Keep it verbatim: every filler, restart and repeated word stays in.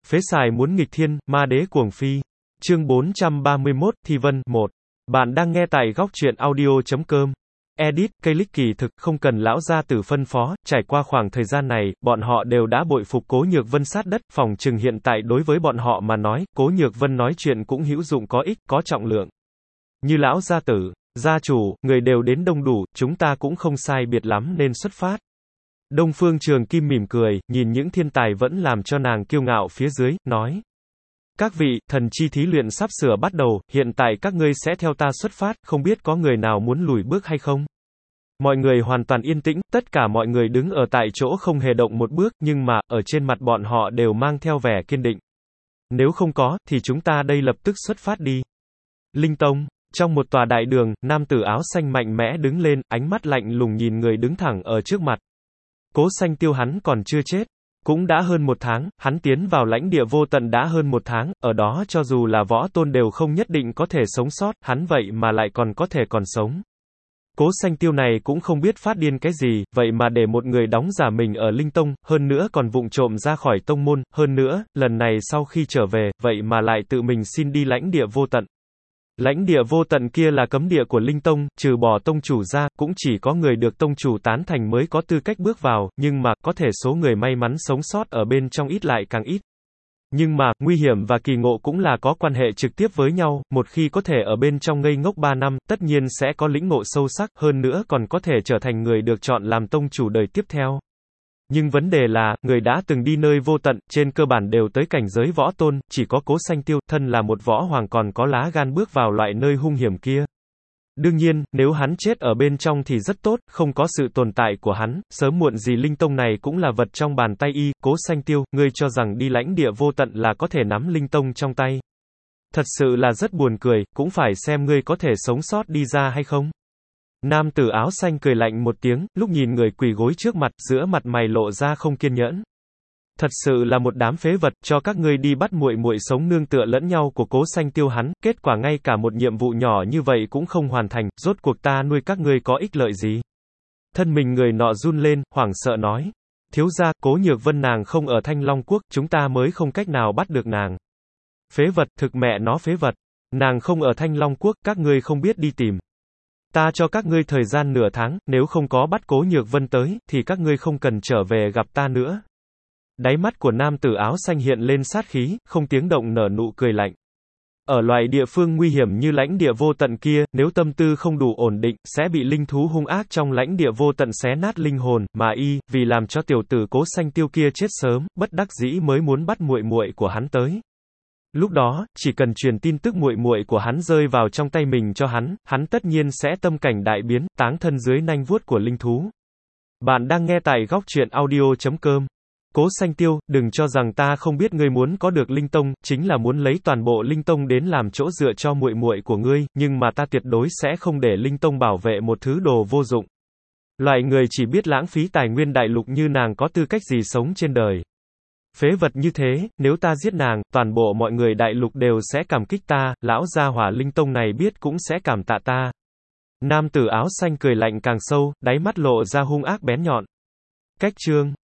Phế xài muốn nghịch thiên, ma đế cuồng phi. Chương bốn trăm ba mươi mốt, Thi Vân, một. Bạn đang nghe tại góc truyện audio.com. Edit, Click kỳ thực, không cần lão gia tử phân phó, trải qua khoảng thời gian này, bọn họ đều đã bội phục Cố Nhược Vân sát đất, phòng trừng hiện tại đối với bọn họ mà nói, Cố Nhược Vân nói chuyện cũng hữu dụng có ích, có trọng lượng. Như lão gia tử, gia chủ, người đều đến đông đủ, chúng ta cũng không sai biệt lắm nên xuất phát. Đông Phương Trường Kim mỉm cười, nhìn những thiên tài vẫn làm cho nàng kiêu ngạo phía dưới, nói. Các vị, thần chi thí luyện sắp sửa bắt đầu, hiện tại các ngươi sẽ theo ta xuất phát, không biết có người nào muốn lùi bước hay không? Mọi người hoàn toàn yên tĩnh, tất cả mọi người đứng ở tại chỗ không hề động một bước, nhưng mà, ở trên mặt bọn họ đều mang theo vẻ kiên định. Nếu không có, thì chúng ta đây lập tức xuất phát đi. Linh Tông, trong một tòa đại đường, nam tử áo xanh mạnh mẽ đứng lên, ánh mắt lạnh lùng nhìn người đứng thẳng ở trước mặt. Cố Xanh Tiêu hắn còn chưa chết. Cũng đã hơn một tháng, hắn tiến vào lãnh địa vô tận đã hơn một tháng, ở đó cho dù là võ tôn đều không nhất định có thể sống sót, hắn vậy mà lại còn có thể còn sống. Cố Xanh Tiêu này cũng không biết phát điên cái gì, vậy mà để một người đóng giả mình ở Linh Tông, hơn nữa còn vụng trộm ra khỏi tông môn, hơn nữa, lần này sau khi trở về, vậy mà lại tự mình xin đi lãnh địa vô tận. Lãnh địa vô tận kia là cấm địa của Linh Tông, trừ bỏ tông chủ ra, cũng chỉ có người được tông chủ tán thành mới có tư cách bước vào, nhưng mà, có thể số người may mắn sống sót ở bên trong ít lại càng ít. Nhưng mà, nguy hiểm và kỳ ngộ cũng là có quan hệ trực tiếp với nhau, một khi có thể ở bên trong ngây ngốc ba năm, tất nhiên sẽ có lĩnh ngộ sâu sắc, hơn nữa còn có thể trở thành người được chọn làm tông chủ đời tiếp theo. Nhưng vấn đề là, người đã từng đi nơi vô tận, trên cơ bản đều tới cảnh giới võ tôn, chỉ có Cố Xanh Tiêu, thân là một võ hoàng còn có lá gan bước vào loại nơi hung hiểm kia. Đương nhiên, nếu hắn chết ở bên trong thì rất tốt, không có sự tồn tại của hắn, sớm muộn gì Linh Tông này cũng là vật trong bàn tay y. Cố Xanh Tiêu, ngươi cho rằng đi lãnh địa vô tận là có thể nắm Linh Tông trong tay. Thật sự là rất buồn cười, cũng phải xem ngươi có thể sống sót đi ra hay không. Nam tử áo xanh cười lạnh một tiếng, lúc nhìn người quỳ gối trước mặt, giữa mặt mày lộ ra không kiên nhẫn. Thật sự là một đám phế vật, cho các ngươi đi bắt muội muội sống nương tựa lẫn nhau của Cố Xanh Tiêu hắn, kết quả ngay cả một nhiệm vụ nhỏ như vậy cũng không hoàn thành, rốt cuộc ta nuôi các ngươi có ích lợi gì? Thân mình người nọ run lên, hoảng sợ nói. Thiếu gia, Cố Nhược Vân nàng không ở Thanh Long Quốc, chúng ta mới không cách nào bắt được nàng. Phế vật, thực mẹ nó phế vật. Nàng không ở Thanh Long Quốc, các ngươi không biết đi tìm. Ta cho các ngươi thời gian nửa tháng, nếu không có bắt Cố Nhược Vân tới, thì các ngươi không cần trở về gặp ta nữa. Đáy mắt của nam tử áo xanh hiện lên sát khí, không tiếng động nở nụ cười lạnh. Ở loại địa phương nguy hiểm như lãnh địa vô tận kia, nếu tâm tư không đủ ổn định, sẽ bị linh thú hung ác trong lãnh địa vô tận xé nát linh hồn, mà y, vì làm cho tiểu tử Cố Xanh Tiêu kia chết sớm, bất đắc dĩ mới muốn bắt muội muội của hắn tới. Lúc đó, chỉ cần truyền tin tức muội muội của hắn rơi vào trong tay mình cho hắn, hắn tất nhiên sẽ tâm cảnh đại biến, táng thân dưới nanh vuốt của linh thú. Bạn đang nghe tại góc truyện audio.com. Cố Xanh Tiêu, đừng cho rằng ta không biết ngươi muốn có được Linh Tông, chính là muốn lấy toàn bộ Linh Tông đến làm chỗ dựa cho muội muội của ngươi, nhưng mà ta tuyệt đối sẽ không để Linh Tông bảo vệ một thứ đồ vô dụng. Loại người chỉ biết lãng phí tài nguyên đại lục như nàng có tư cách gì sống trên đời. Phế vật như thế, nếu ta giết nàng, toàn bộ mọi người đại lục đều sẽ cảm kích ta, lão gia hỏa Linh Tông này biết cũng sẽ cảm tạ ta. Nam tử áo xanh cười lạnh càng sâu, đáy mắt lộ ra hung ác bén nhọn. Cách chương